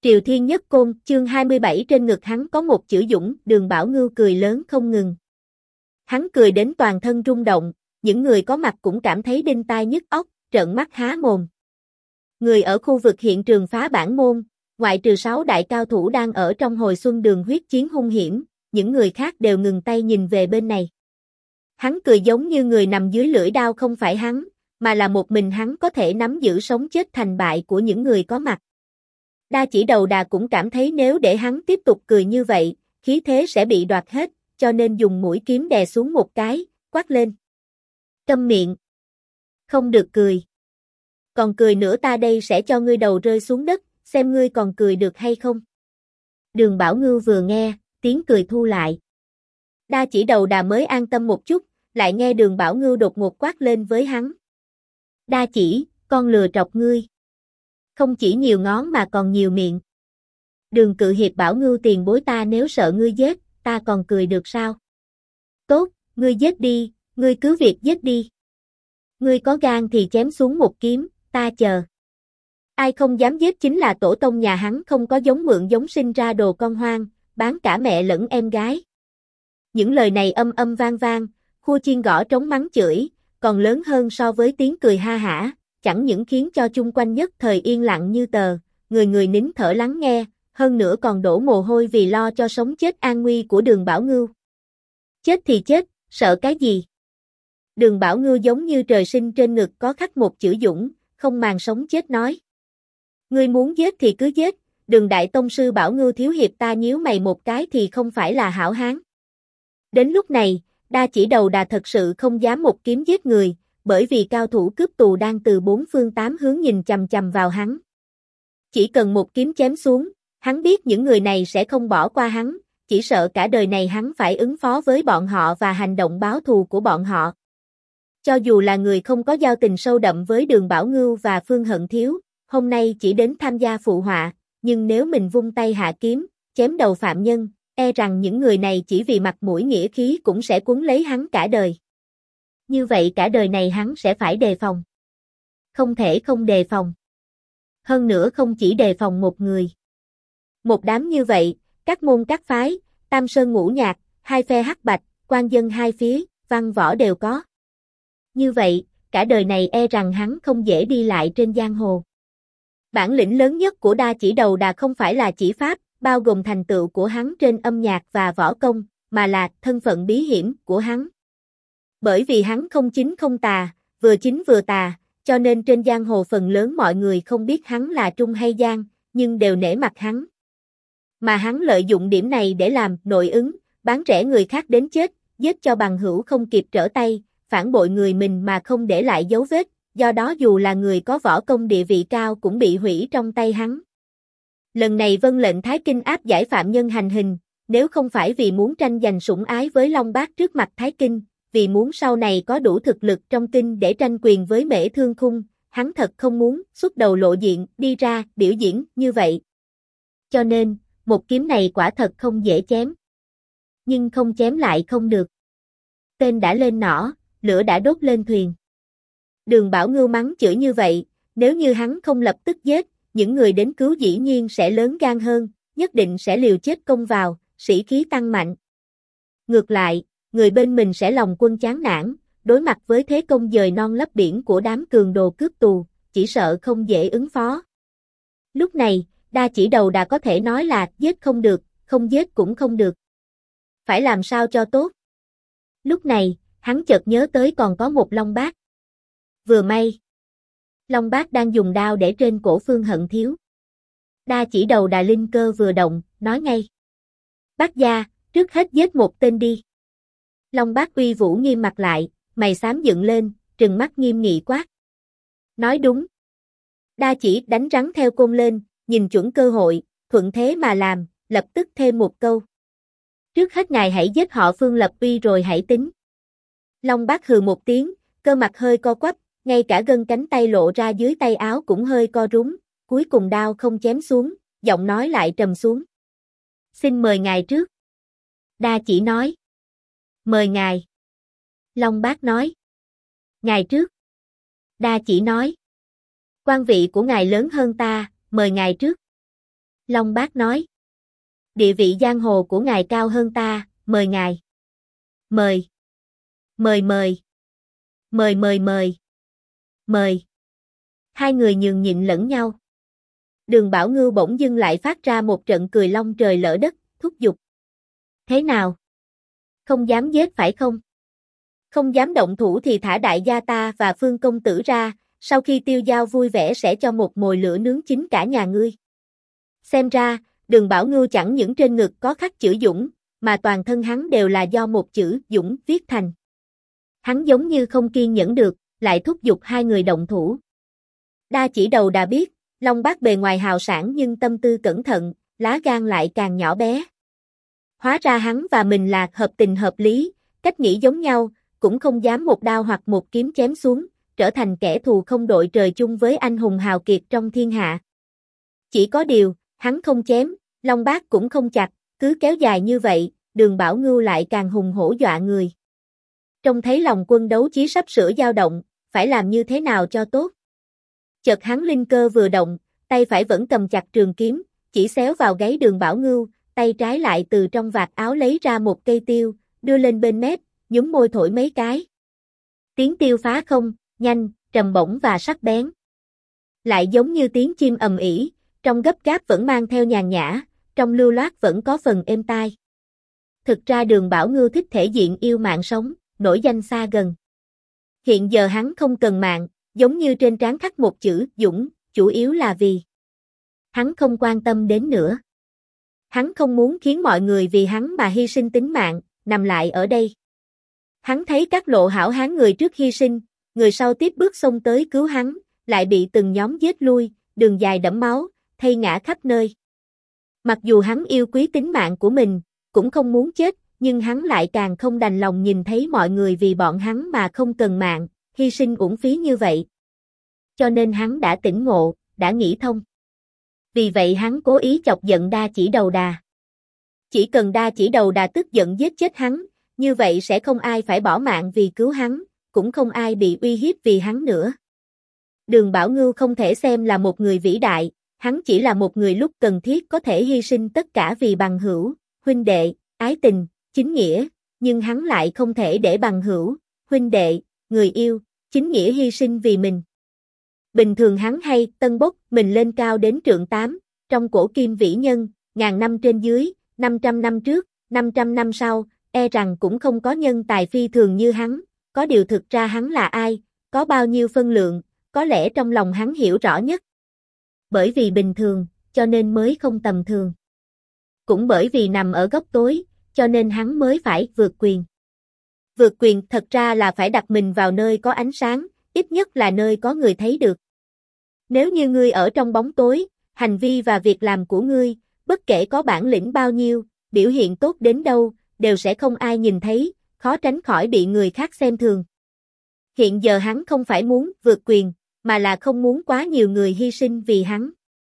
Triều Thiên Nhất Côn, chương 27 trên ngực hắn có một chữ Dũng, Đường Bảo Ngưu cười lớn không ngừng. Hắn cười đến toàn thân rung động, những người có mặt cũng cảm thấy đinh tai nhức óc, trợn mắt há mồm. Người ở khu vực hiện trường phá bản môn, ngoại trừ 6 đại cao thủ đang ở trong hồi xuân đường huyết chiến hung hiểm, những người khác đều ngừng tay nhìn về bên này. Hắn cười giống như người nằm dưới lưỡi đao không phải hắn, mà là một mình hắn có thể nắm giữ sống chết thành bại của những người có mặt. Đa Chỉ Đầu Đà cũng cảm thấy nếu để hắn tiếp tục cười như vậy, khí thế sẽ bị đoạt hết, cho nên dùng mũi kiếm đè xuống một cái, quát lên. Câm miệng. Không được cười. Còn cười nữa ta đây sẽ cho ngươi đầu rơi xuống đất, xem ngươi còn cười được hay không. Đường Bảo Ngưu vừa nghe, tiếng cười thu lại. Đa Chỉ Đầu Đà mới an tâm một chút, lại nghe Đường Bảo Ngưu đột ngột quát lên với hắn. Đa Chỉ, con lừa trọc ngươi. Không chỉ nhiều ngón mà còn nhiều miệng. Đường Cự Hiệp bảo Ngưu tiền bối ta nếu sợ ngươi giết, ta còn cười được sao? Tốt, ngươi giết đi, ngươi cứ việc giết đi. Ngươi có gan thì chém xuống một kiếm, ta chờ. Ai không dám giết chính là tổ tông nhà hắn không có giống mượn giống sinh ra đồ con hoang, bán cả mẹ lẫn em gái. Những lời này âm âm vang vang, khua chiên gõ trống mắng chửi, còn lớn hơn so với tiếng cười ha hả, chẳng những khiến cho chung quanh nhất thời yên lặng như tờ, người người nín thở lắng nghe, hơn nữa còn đổ mồ hôi vì lo cho sống chết an nguy của Đường Bảo Ngưu. Chết thì chết, sợ cái gì? Đường Bảo Ngưu giống như trời sinh trên ngực có khắc một chữ Dũng, không màng sống chết nói. Ngươi muốn giết thì cứ giết, Đường Đại Tông Sư Bảo Ngưu thiếu hiệp ta nhíu mày một cái thì không phải là hảo hán. Đến lúc này, Đa Chỉ Đầu Đà thật sự không dám một kiếm giết người, bởi vì cao thủ cướp tù đang từ 4 phương 8 hướng nhìn chằm chằm vào hắn. Chỉ cần một kiếm chém xuống, hắn biết những người này sẽ không bỏ qua hắn, chỉ sợ cả đời này hắn phải ứng phó với bọn họ và hành động báo thù của bọn họ. Cho dù là người không có giao tình sâu đậm với Đường Bảo Ngưu và Phương Hận Thiếu, hôm nay chỉ đến tham gia phụ họa, nhưng nếu mình vung tay hạ kiếm, chém đầu phạm nhân, e rằng những người này chỉ vì mặt mũi nghĩa khí cũng sẽ cuốn lấy hắn cả đời. Như vậy cả đời này hắn sẽ phải đề phòng. Không thể không đề phòng. Hơn nữa không chỉ đề phòng một người. Một đám như vậy, các môn các phái, tam sơn ngũ nhạc, hai phe hắc bạch, quan dân hai phía, văn võ đều có. Như vậy, cả đời này e rằng hắn không dễ đi lại trên giang hồ. Bản lĩnh lớn nhất của Đa Chỉ Đầu Đà không phải là chỉ pháp, bao gồm thành tựu của hắn trên âm nhạc và võ công, mà là thân phận bí hiểm của hắn. Bởi vì hắn không chính không tà, vừa chính vừa tà, cho nên trên giang hồ phần lớn mọi người không biết hắn là trung hay gian, nhưng đều nể mặt hắn. Mà hắn lợi dụng điểm này để làm nội ứng, bán rẻ người khác đến chết, giết cho bằng hữu không kịp trở tay, phản bội người mình mà không để lại dấu vết, do đó dù là người có võ công địa vị cao cũng bị hủy trong tay hắn. Lần này vân lệnh Thái Kinh áp giải phạm nhân hành hình, nếu không phải vì muốn tranh giành sủng ái với Long Bát trước mặt Thái Kinh, vì muốn sau này có đủ thực lực trong kinh để tranh quyền với Mễ Thương Khung, hắn thật không muốn xuất đầu lộ diện đi ra biểu diễn như vậy. Cho nên, một kiếm này quả thật không dễ chém. Nhưng không chém lại không được. Tên đã lên nỏ, lửa đã đốt lên thuyền. Đường Bảo Ngưu mắng chửi như vậy, nếu như hắn không lập tức giết, những người đến cứu dĩ nhiên sẽ lớn gan hơn, nhất định sẽ liều chết công vào, sĩ khí tăng mạnh. Ngược lại, người bên mình sẽ lòng quân chán nản, đối mặt với thế công dời non lấp biển của đám cường đồ cướp tù, chỉ sợ không dễ ứng phó. Lúc này, Đa Chỉ Đầu Đà có thể nói là giết không được, không giết cũng không được. Phải làm sao cho tốt? Lúc này, hắn chợt nhớ tới còn có một Long Bát. Vừa may, Long Bát đang dùng đao để trên cổ Phương Hận Thiếu. Đa Chỉ Đầu Đà linh cơ vừa động, nói ngay. Bát gia, trước hết giết một tên đi. Long Bát uy vũ nghiêm mặt lại, mày xám dựng lên, trừng mắt nghiêm nghị quát. Nói đúng. Đa Chỉ đánh rắn theo côn lên, nhìn chuẩn cơ hội, thuận thế mà làm, lập tức thêm một câu. Trước hết ngài hãy giết họ Phương lập uy rồi hãy tính. Long Bát hừ một tiếng, cơ mặt hơi co quắp, ngay cả gân cánh tay lộ ra dưới tay áo cũng hơi co rúm, cuối cùng đao không chém xuống, giọng nói lại trầm xuống. Xin mời ngài trước. Đa Chỉ nói. Mời ngài. Long Bát nói. Ngài trước. Đa Chỉ nói. Quan vị của ngài lớn hơn ta, mời ngài trước. Long Bác nói. Địa vị giang hồ của ngài cao hơn ta, mời ngài. Mời. Mời mời. Mời mời mời. Mời. Hai người nhường nhịn lẫn nhau. Đường Bảo Ngưu bỗng dưng lại phát ra một trận cười long trời lỡ đất, thúc giục. Thế nào? Không dám giết phải không? Không dám động thủ thì thả đại gia ta và Phương công tử ra, sau khi tiêu dao vui vẻ sẽ cho một mồi lửa nướng chín cả nhà ngươi. Xem ra, Đường Bảo Ngưu chẳng những trên ngực có khắc chữ Dũng, mà toàn thân hắn đều là do một chữ Dũng viết thành. Hắn giống như không kiên nhẫn được, lại thúc giục hai người động thủ. Đa Chỉ Đầu đã biết, Long Bác bề ngoài hào sảng nhưng tâm tư cẩn thận, lá gan lại càng nhỏ bé. Hóa ra hắn và mình là hợp tình hợp lý, cách nghĩ giống nhau, cũng không dám một đao hoặc một kiếm chém xuống, trở thành kẻ thù không đội trời chung với anh hùng hào kiệt trong thiên hạ. Chỉ có điều, hắn không chém, Long Bác cũng không chặt, cứ kéo dài như vậy, Đường Bảo Ngưu lại càng hùng hổ dọa người. Trông thấy lòng quân đấu chí sắp sửa dao động, phải làm như thế nào cho tốt. Chợt hắn linh cơ vừa động, tay phải vẫn cầm chặt trường kiếm, chỉ xéo vào gáy Đường Bảo Ngưu, tay trái lại từ trong vạt áo lấy ra một cây tiêu, đưa lên bên mép, nhúng môi thổi mấy cái. Tiếng tiêu phá không, nhanh, trầm bổng và sắc bén. Lại giống như tiếng chim ầm ĩ, trong gấp gáp vẫn mang theo nhàn nhã, trong lưu loát vẫn có phần êm tai. Thực ra Đường Bảo Ngưu thích thể diện yêu mạng sống, nổi danh xa gần. Hiện giờ hắn không cần mạng, giống như trên trán khắc một chữ Dũng, chủ yếu là vì hắn không quan tâm đến nữa. Hắn không muốn khiến mọi người vì hắn mà hy sinh tính mạng, nằm lại ở đây. Hắn thấy các lộ hảo hán người trước hy sinh, người sau tiếp bước xông tới cứu hắn, lại bị từng nhóm giết lui, đường dài đẫm máu, thây ngã khắp nơi. Mặc dù hắn yêu quý tính mạng của mình, cũng không muốn chết, nhưng hắn lại càng không đành lòng nhìn thấy mọi người vì bọn hắn mà không cần mạng, hy sinh uổng phí như vậy. Cho nên hắn đã tỉnh ngộ, đã nghĩ thông. Vì vậy hắn cố ý chọc giận Đa Chỉ Đầu Đà. Chỉ cần Đa Chỉ Đầu Đà tức giận giết chết hắn, như vậy sẽ không ai phải bỏ mạng vì cứu hắn, cũng không ai bị uy hiếp vì hắn nữa. Đường Bảo Ngưu không thể xem là một người vĩ đại, hắn chỉ là một người lúc cần thiết có thể hy sinh tất cả vì bằng hữu, huynh đệ, ái tình, chính nghĩa, nhưng hắn lại không thể để bằng hữu, huynh đệ, người yêu, chính nghĩa hy sinh vì mình. Bình thường hắn hay tân bốc mình lên cao đến trượng 8, trong cổ kim vĩ nhân, ngàn năm trên dưới, 500 năm trước, 500 năm sau, e rằng cũng không có nhân tài phi thường như hắn, có điều thực ra hắn là ai, có bao nhiêu phân lượng, có lẽ trong lòng hắn hiểu rõ nhất. Bởi vì bình thường, cho nên mới không tầm thường. Cũng bởi vì nằm ở góc tối, cho nên hắn mới phải vượt quyền. Vượt quyền thật ra là phải đặt mình vào nơi có ánh sáng, ít nhất là nơi có người thấy được. Nếu như ngươi ở trong bóng tối, hành vi và việc làm của ngươi, bất kể có bản lĩnh bao nhiêu, biểu hiện tốt đến đâu, đều sẽ không ai nhìn thấy, khó tránh khỏi bị người khác xem thường. Hiện giờ hắn không phải muốn vượt quyền, mà là không muốn quá nhiều người hy sinh vì hắn.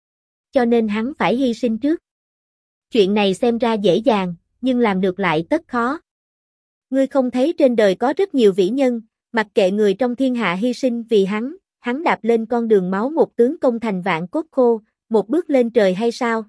Cho nên hắn phải hy sinh trước. Chuyện này xem ra dễ dàng, nhưng làm được lại tất khó. Ngươi không thấy trên đời có rất nhiều vĩ nhân, mặc kệ người trong thiên hạ hy sinh vì hắn đạp lên con đường máu một tướng công thành vạn cốt khô, một bước lên trời hay sao?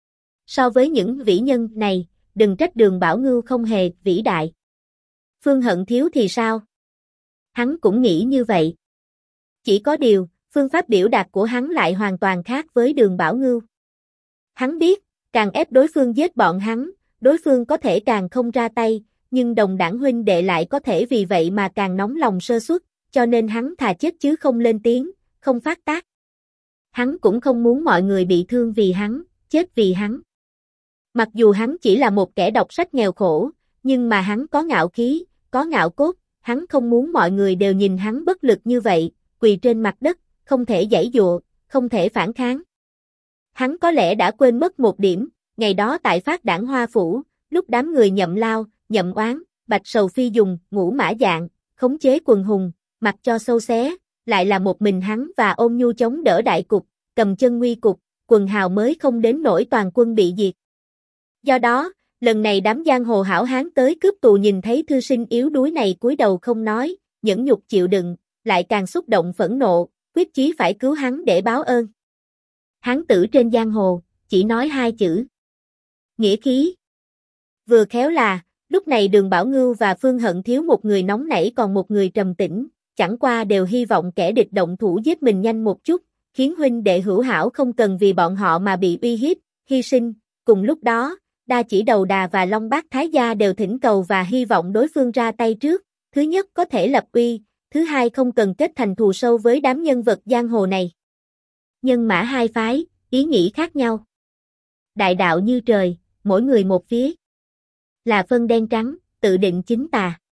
So với những vĩ nhân này, đừng trách Đường Bảo Ngưu không hề vĩ đại. Phương Hận Thiếu thì sao? Hắn cũng nghĩ như vậy. Chỉ có điều, phương pháp biểu đạt của hắn lại hoàn toàn khác với Đường Bảo Ngưu. Hắn biết, càng ép đối phương giết bọn hắn, đối phương có thể càng không ra tay, nhưng đồng đảng huynh đệ lại có thể vì vậy mà càng nóng lòng sơ suất, cho nên hắn thà chết chứ không lên tiếng, không phát tác. Hắn cũng không muốn mọi người bị thương vì hắn, chết vì hắn. Mặc dù hắn chỉ là một kẻ đọc sách nghèo khổ, nhưng mà hắn có ngạo khí, có ngạo cốt, hắn không muốn mọi người đều nhìn hắn bất lực như vậy, quỳ trên mặt đất, không thể giãy giụa, không thể phản kháng. Hắn có lẽ đã quên mất một điểm, ngày đó tại Phát Đảng Hoa Phủ, lúc đám người Nhậm Lao, Nhậm Oán, Bạch Sầu Phi dùng ngũ mã dạng, khống chế quần hùng, mặc cho sâu xé, lại là một mình hắn và Ôn Nhu chống đỡ đại cục, cầm chân nguy cục, quần hào mới không đến nỗi toàn quân bị diệt. Do đó, lần này đám giang hồ hảo hán tới cướp tù nhìn thấy thư sinh yếu đuối này cúi đầu không nói, nhẫn nhục chịu đựng, lại càng xúc động phẫn nộ, quyết chí phải cứu hắn để báo ơn. Hán tử trên giang hồ, chỉ nói hai chữ. Nghĩa khí. Vừa khéo là, lúc này Đường Bảo Ngưu và Phương Hận thiếu một người nóng nảy còn một người trầm tĩnh, chẳng qua đều hy vọng kẻ địch động thủ giết mình nhanh một chút, khiến huynh đệ hữu hảo không cần vì bọn họ mà bị uy hiếp, hy sinh. Cùng lúc đó, Đa Chỉ Đầu Đà và Long Bát Thái Gia đều thỉnh cầu và hy vọng đối phương ra tay trước, thứ nhất có thể lập uy, thứ hai không cần kết thành thù sâu với đám nhân vật giang hồ này. Nhân mã hai phái, ý nghĩ khác nhau. Đại đạo như trời, mỗi người một phía. Là phân đen trắng, tự định chính tà.